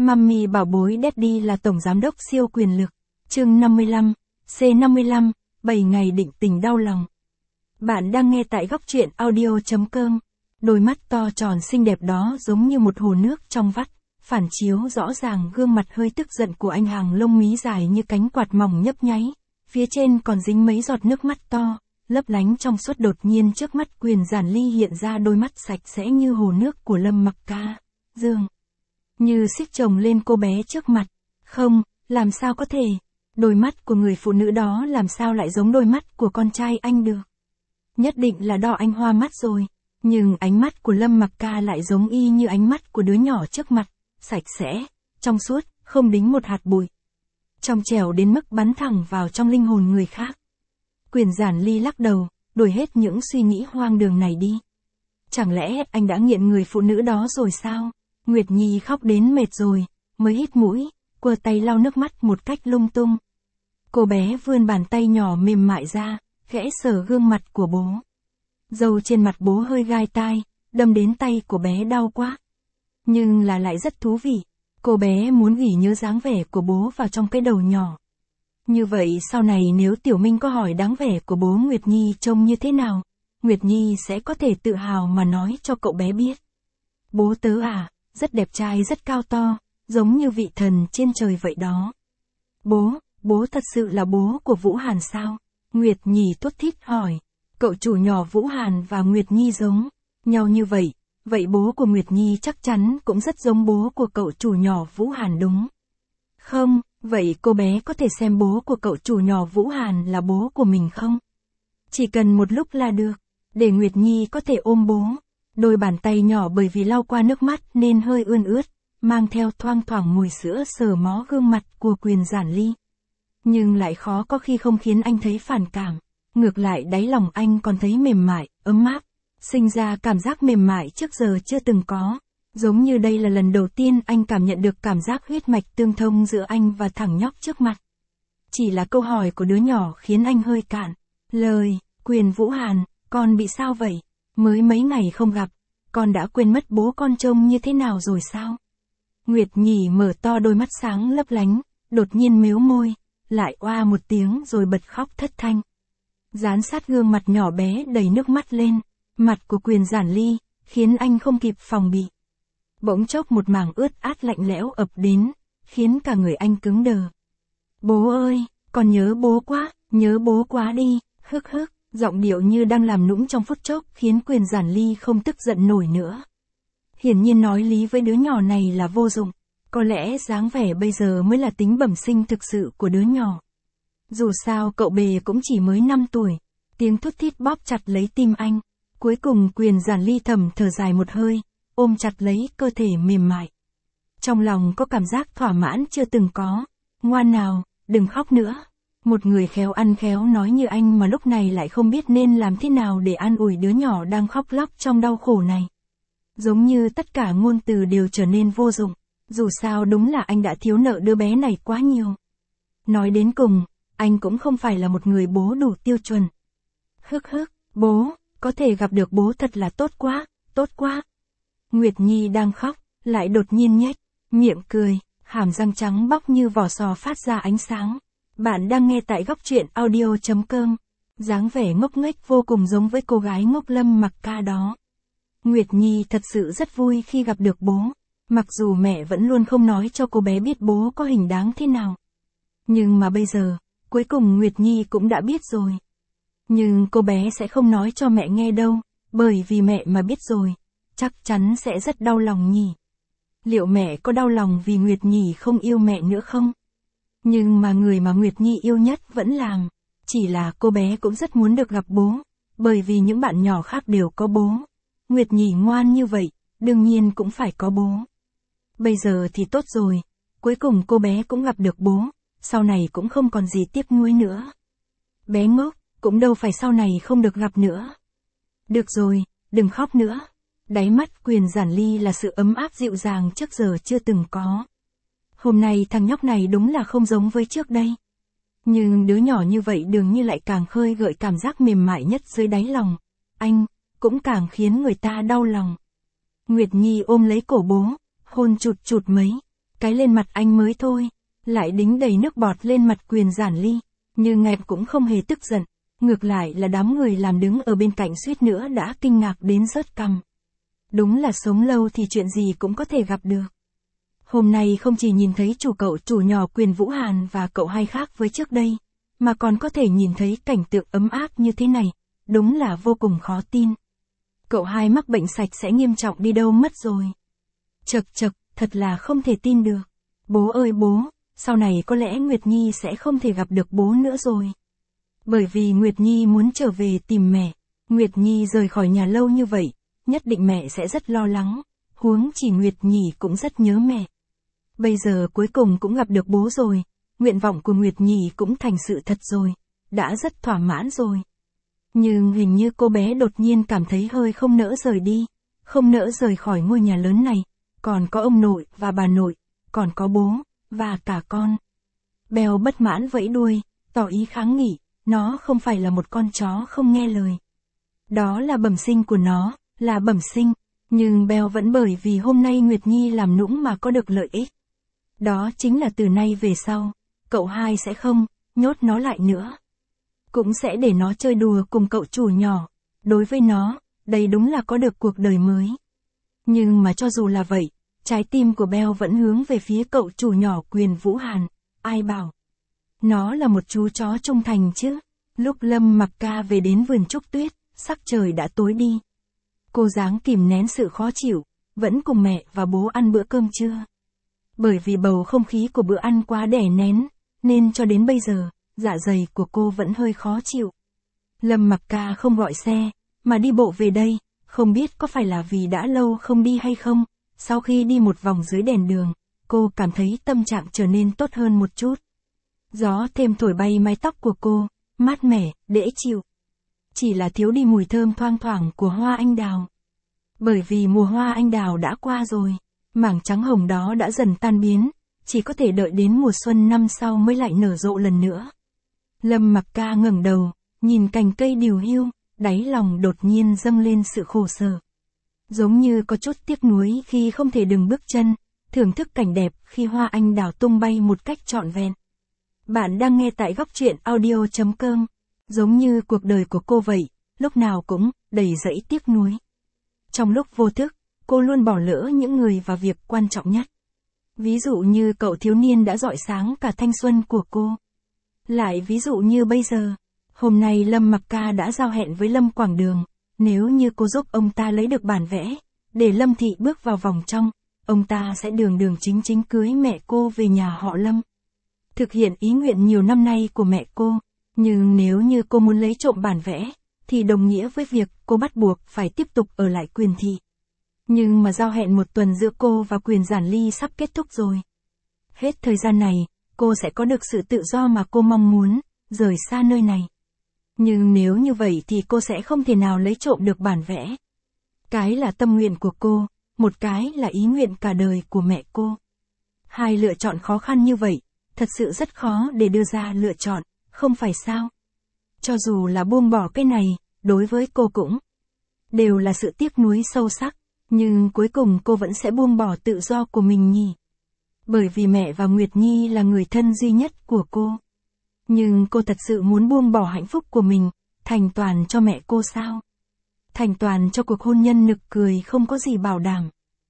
Mummy bảo bối Daddy là tổng giám đốc siêu quyền lực. Chương 55, C55, 7 ngày định tình đau lòng. Bạn đang nghe tại góc truyện audio.com. Đôi mắt to tròn xinh đẹp đó giống như một hồ nước trong vắt, phản chiếu rõ ràng gương mặt hơi tức giận của anh, hàng lông mí dài như cánh quạt mỏng nhấp nháy, phía trên còn dính mấy giọt nước mắt to, lấp lánh trong suốt. Đột nhiên trước mắt Quyền Giản Ly hiện ra đôi mắt sạch sẽ như hồ nước của Lâm Mặc Ca, dường như xích chồng lên cô bé trước mặt. Không, làm sao có thể, đôi mắt của người phụ nữ đó làm sao lại giống đôi mắt của con trai anh được. Nhất định là do anh hoa mắt rồi, nhưng ánh mắt của Lâm Mặc Ca lại giống y như ánh mắt của đứa nhỏ trước mặt, sạch sẽ, trong suốt, không đính một hạt bụi. Trong trẻo đến mức bắn thẳng vào trong linh hồn người khác. Quyền Giản Ly lắc đầu, đuổi hết những suy nghĩ hoang đường này đi. Chẳng lẽ anh đã nghiện người phụ nữ đó rồi sao? Nguyệt Nhi khóc đến mệt rồi, mới hít mũi, quơ tay lau nước mắt một cách lung tung. Cô bé vươn bàn tay nhỏ mềm mại ra, khẽ sờ gương mặt của bố. Râu trên mặt bố hơi gai tai, đâm đến tay của bé đau quá. Nhưng lại rất thú vị, cô bé muốn ghi nhớ dáng vẻ của bố vào trong cái đầu nhỏ. Như vậy sau này nếu Tiểu Minh có hỏi dáng vẻ của bố Nguyệt Nhi trông như thế nào, Nguyệt Nhi sẽ có thể tự hào mà nói cho cậu bé biết. Bố tớ à, rất đẹp trai, rất cao to, giống như vị thần trên trời vậy đó. Bố thật sự là bố của Vũ Hàn sao? Nguyệt Nhi thút thít hỏi. Cậu chủ nhỏ Vũ Hàn và Nguyệt Nhi giống nhau như vậy, vậy bố của Nguyệt Nhi chắc chắn cũng rất giống bố của cậu chủ nhỏ Vũ Hàn đúng không? Vậy cô bé có thể xem bố của cậu chủ nhỏ Vũ Hàn là bố của mình không? Chỉ cần một lúc là được, để Nguyệt Nhi có thể ôm bố. Đôi bàn tay nhỏ bởi vì lau qua nước mắt nên hơi ươn ướt, mang theo thoang thoảng mùi sữa sờ mó gương mặt của Quyền Giản Ly. Nhưng lại khó có khi không khiến anh thấy phản cảm. Ngược lại đáy lòng anh còn thấy mềm mại, ấm áp, sinh ra cảm giác mềm mại trước giờ chưa từng có. Giống như đây là lần đầu tiên anh cảm nhận được cảm giác huyết mạch tương thông giữa anh và thằng nhóc trước mặt. Chỉ là câu hỏi của đứa nhỏ khiến anh hơi cạn lời. Quyền Vũ Hàn, con bị sao vậy? Mới mấy ngày không gặp, con đã quên mất bố con trông như thế nào rồi sao? Nguyệt Nhi mở to đôi mắt sáng lấp lánh, đột nhiên mếu môi, lại oa một tiếng rồi bật khóc thất thanh. Dán sát gương mặt nhỏ bé đầy nước mắt lên, mặt của Quyền Giản Ly, khiến anh không kịp phòng bị. Bỗng chốc một mảng ướt át lạnh lẽo ập đến, khiến cả người anh cứng đờ. Bố ơi, con nhớ bố quá đi, hức hức, giọng điệu như đang làm nũng trong phút chốc khiến Quyền Giản Ly không tức giận nổi nữa. Hiển nhiên nói lý với đứa nhỏ này là vô dụng, có lẽ dáng vẻ bây giờ mới là tính bẩm sinh thực sự của đứa nhỏ. Dù sao cậu bề cũng chỉ mới 5 tuổi, tiếng thút thít bóp chặt lấy tim anh. Cuối cùng Quyền Giản Ly thầm thở dài một hơi, ôm chặt lấy cơ thể mềm mại. Trong lòng có cảm giác thỏa mãn chưa từng có. Ngoan nào, đừng khóc nữa. Một người khéo ăn khéo nói như anh mà lúc này lại không biết nên làm thế nào để an ủi đứa nhỏ đang khóc lóc trong đau khổ này. Giống như tất cả ngôn từ đều trở nên vô dụng. Dù sao đúng là anh đã thiếu nợ đứa bé này quá nhiều. Nói đến cùng, anh cũng không phải là một người bố đủ tiêu chuẩn. Hức hức, bố, có thể gặp được bố thật là tốt quá. Nguyệt Nhi đang khóc, lại đột nhiên nhếch miệng cười, hàm răng trắng bóc như vỏ sò phát ra ánh sáng. Bạn đang nghe tại góc truyện audio.com. Dáng vẻ ngốc nghếch vô cùng giống với cô gái ngốc Lâm Mặc Ca đó. Nguyệt Nhi thật sự rất vui khi gặp được bố. Mặc dù mẹ vẫn luôn không nói cho cô bé biết bố có hình dáng thế nào. Nhưng mà bây giờ, cuối cùng Nguyệt Nhi cũng đã biết rồi. Nhưng cô bé sẽ không nói cho mẹ nghe đâu, bởi vì mẹ mà biết rồi, chắc chắn sẽ rất đau lòng nhỉ. Liệu mẹ có đau lòng vì Nguyệt Nhi không yêu mẹ nữa không? Nhưng mà người mà Nguyệt Nhi yêu nhất vẫn làm. Chỉ là cô bé cũng rất muốn được gặp bố, bởi vì những bạn nhỏ khác đều có bố. Nguyệt Nhi ngoan như vậy, đương nhiên cũng phải có bố. Bây giờ thì tốt rồi, cuối cùng cô bé cũng gặp được bố, sau này cũng không còn gì tiếc nuối nữa. Bé ngốc, cũng đâu phải sau này không được gặp nữa. Được rồi, đừng khóc nữa. Đáy mắt Quyền Giản Ly là sự ấm áp dịu dàng trước giờ chưa từng có. Hôm nay thằng nhóc này đúng là không giống với trước đây. Nhưng đứa nhỏ như vậy dường như lại càng khơi gợi cảm giác mềm mại nhất dưới đáy lòng. Anh, cũng càng khiến người ta đau lòng. Nguyệt Nhi ôm lấy cổ bố, hôn chụt chụt mấy cái lên mặt anh mới thôi, lại đính đầy nước bọt lên mặt Quyền Giản Ly, nhưng Ngẹp cũng không hề tức giận, ngược lại là đám người làm đứng ở bên cạnh suýt nữa đã kinh ngạc đến rớt cằm. Đúng là sống lâu thì chuyện gì cũng có thể gặp được. Hôm nay không chỉ nhìn thấy cậu chủ nhỏ Quyền Vũ Hàn và cậu hai khác với trước đây, mà còn có thể nhìn thấy cảnh tượng ấm áp như thế này, đúng là vô cùng khó tin. Cậu hai mắc bệnh sạch sẽ nghiêm trọng đi đâu mất rồi. Chậc, thật là không thể tin được. Bố ơi bố, sau này có lẽ Nguyệt Nhi sẽ không thể gặp được bố nữa rồi. Bởi vì Nguyệt Nhi muốn trở về tìm mẹ, Nguyệt Nhi rời khỏi nhà lâu như vậy, nhất định mẹ sẽ rất lo lắng, huống chỉ Nguyệt Nhi cũng rất nhớ mẹ. Bây giờ cuối cùng cũng gặp được bố rồi, nguyện vọng của Nguyệt Nhi cũng thành sự thật rồi, đã rất thỏa mãn rồi. Nhưng hình như cô bé đột nhiên cảm thấy hơi không nỡ rời đi, không nỡ rời khỏi ngôi nhà lớn này, còn có ông nội và bà nội, còn có bố, và cả con. Bèo bất mãn vẫy đuôi, tỏ ý kháng nghị, nó không phải là một con chó không nghe lời. Đó là bẩm sinh của nó, là bẩm sinh, nhưng Bèo vẫn bởi vì hôm nay Nguyệt Nhi làm nũng mà có được lợi ích. Đó chính là từ nay về sau, cậu hai sẽ không nhốt nó lại nữa. Cũng sẽ để nó chơi đùa cùng cậu chủ nhỏ. Đối với nó, đây đúng là có được cuộc đời mới. Nhưng mà cho dù là vậy, trái tim của Bèo vẫn hướng về phía cậu chủ nhỏ Quyền Vũ Hàn. Ai bảo nó là một chú chó trung thành chứ. Lúc Lâm Mặc Ca về đến vườn trúc tuyết, sắc trời đã tối đi. Cô dáng kìm nén sự khó chịu, vẫn cùng mẹ và bố ăn bữa cơm trưa. Bởi vì bầu không khí của bữa ăn quá đè nén, nên cho đến bây giờ, dạ dày của cô vẫn hơi khó chịu. Lâm Mặc Ca không gọi xe, mà đi bộ về đây, không biết có phải là vì đã lâu không đi hay không. Sau khi đi một vòng dưới đèn đường, cô cảm thấy tâm trạng trở nên tốt hơn một chút. Gió thêm thổi bay mái tóc của cô, mát mẻ, dễ chịu. Chỉ là thiếu đi mùi thơm thoang thoảng của hoa anh đào. Bởi vì mùa hoa anh đào đã qua rồi, mảng trắng hồng đó đã dần tan biến, chỉ có thể đợi đến mùa xuân năm sau mới lại nở rộ lần nữa. Lâm Mặc Ca ngẩng đầu, nhìn cành cây điều hiu, đáy lòng đột nhiên dâng lên sự khổ sở. Giống như có chút tiếc nuối khi không thể dừng bước chân, thưởng thức cảnh đẹp khi hoa anh đào tung bay một cách trọn vẹn. Bạn đang nghe tại góc truyện audio.com. Giống như cuộc đời của cô vậy, lúc nào cũng đầy dẫy tiếc nuối. Trong lúc vô thức, cô luôn bỏ lỡ những người và việc quan trọng nhất. Ví dụ như cậu thiếu niên đã rọi sáng cả thanh xuân của cô. Lại ví dụ như bây giờ, hôm nay Lâm Mặc Ca đã giao hẹn với Lâm Quảng Đường, nếu như cô giúp ông ta lấy được bản vẽ, để Lâm Thị bước vào vòng trong, ông ta sẽ đường chính cưới mẹ cô về nhà họ Lâm. Thực hiện ý nguyện nhiều năm nay của mẹ cô, nhưng nếu như cô muốn lấy trộm bản vẽ, thì đồng nghĩa với việc cô bắt buộc phải tiếp tục ở lại Quyền thị. Nhưng mà giao hẹn một tuần giữa cô và Quyền Giản Ly sắp kết thúc rồi. Hết thời gian này, cô sẽ có được sự tự do mà cô mong muốn, rời xa nơi này. Nhưng nếu như vậy thì cô sẽ không thể nào lấy trộm được bản vẽ. Cái là tâm nguyện của cô, một cái là ý nguyện cả đời của mẹ cô. Hai lựa chọn khó khăn như vậy, thật sự rất khó để đưa ra lựa chọn, không phải sao? Cho dù là buông bỏ cái này, đối với cô cũng đều là sự tiếc nuối sâu sắc, nhưng cuối cùng cô vẫn sẽ buông bỏ tự do của mình nhỉ. Bởi vì mẹ và Nguyệt Nhi là người thân duy nhất của cô. Nhưng cô thật sự muốn buông bỏ hạnh phúc của mình, thành toàn cho mẹ cô sao? Thành toàn cho cuộc hôn nhân nực cười không có gì bảo đảm.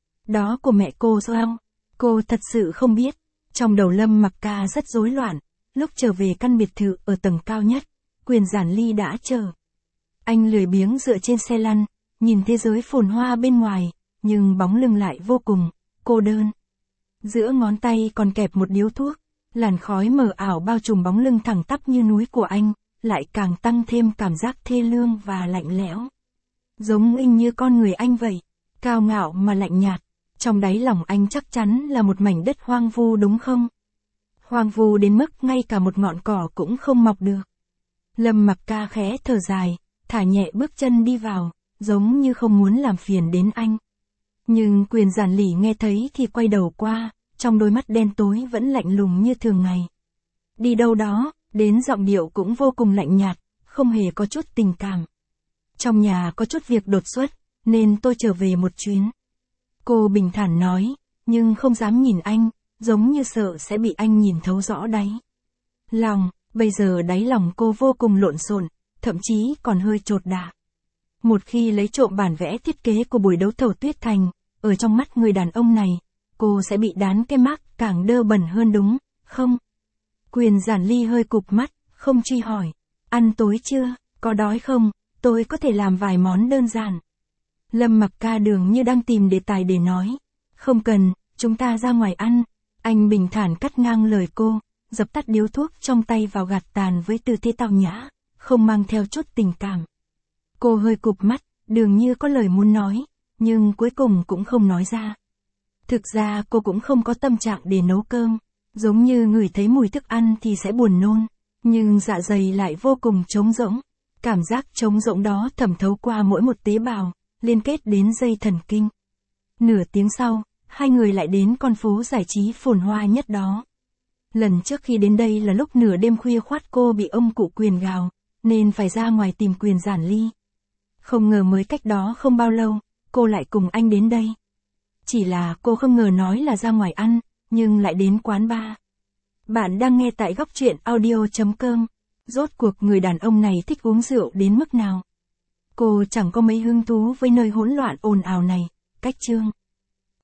Đó của mẹ cô sao? Cô thật sự không biết. Trong đầu Lâm Mặc Ca rất rối loạn, lúc trở về căn biệt thự ở tầng cao nhất, Quyền Giản Ly đã chờ. Anh lười biếng dựa trên xe lăn, nhìn thế giới phồn hoa bên ngoài, nhưng bóng lưng lại vô cùng cô đơn. Giữa ngón tay còn kẹp một điếu thuốc, làn khói mờ ảo bao trùm bóng lưng thẳng tắp như núi của anh, lại càng tăng thêm cảm giác thê lương và lạnh lẽo. Giống y như con người anh vậy, cao ngạo mà lạnh nhạt. Trong đáy lòng anh chắc chắn là một mảnh đất hoang vu đúng không? Hoang vu đến mức ngay cả một ngọn cỏ cũng không mọc được. Lâm Mặc Ca khẽ thở dài, thả nhẹ bước chân đi vào, giống như không muốn làm phiền đến anh. Nhưng Quyền Giản Ly nghe thấy thì quay đầu qua, trong đôi mắt đen tối vẫn lạnh lùng như thường ngày. Đi đâu đó, đến giọng điệu cũng vô cùng lạnh nhạt, không hề có chút tình cảm. Trong nhà có chút việc đột xuất, nên tôi trở về một chuyến. Cô bình thản nói, nhưng không dám nhìn anh, giống như sợ sẽ bị anh nhìn thấu rõ đáy lòng. Bây giờ đáy lòng cô vô cùng lộn xộn, thậm chí còn hơi chột dạ. Một khi lấy trộm bản vẽ thiết kế của buổi đấu thầu Tuyết Thành, ở trong mắt người đàn ông này, cô sẽ bị dán cái mác càng đơ bẩn hơn đúng không? Quyền Giản Ly hơi cụp mắt, không truy hỏi. Ăn tối chưa, có đói không, tôi có thể làm vài món đơn giản. Lâm Mặc Ca dường như đang tìm đề tài để nói. Không cần, chúng ta ra ngoài ăn. Anh bình thản cắt ngang lời cô, dập tắt điếu thuốc trong tay vào gạt tàn với tư thế tao nhã, không mang theo chút tình cảm. Cô hơi cụp mắt, dường như có lời muốn nói, nhưng cuối cùng cũng không nói ra. Thực ra cô cũng không có tâm trạng để nấu cơm, giống như ngửi thấy mùi thức ăn thì sẽ buồn nôn, nhưng dạ dày lại vô cùng trống rỗng. Cảm giác trống rỗng đó thẩm thấu qua mỗi một tế bào, liên kết đến dây thần kinh. Nửa tiếng sau, hai người lại đến con phố giải trí phồn hoa nhất đó. Lần trước khi đến đây là lúc nửa đêm khuya khoắt cô bị ông cụ Quyền gào, nên phải ra ngoài tìm Quyền Giản Ly. Không ngờ mới cách đó không bao lâu, cô lại cùng anh đến đây. Chỉ là cô không ngờ nói là ra ngoài ăn, nhưng lại đến quán bar. Bạn đang nghe tại Góc Truyện Audio.com. Rốt cuộc người đàn ông này thích uống rượu đến mức nào? Cô chẳng có mấy hứng thú với nơi hỗn loạn ồn ào này, cách chương.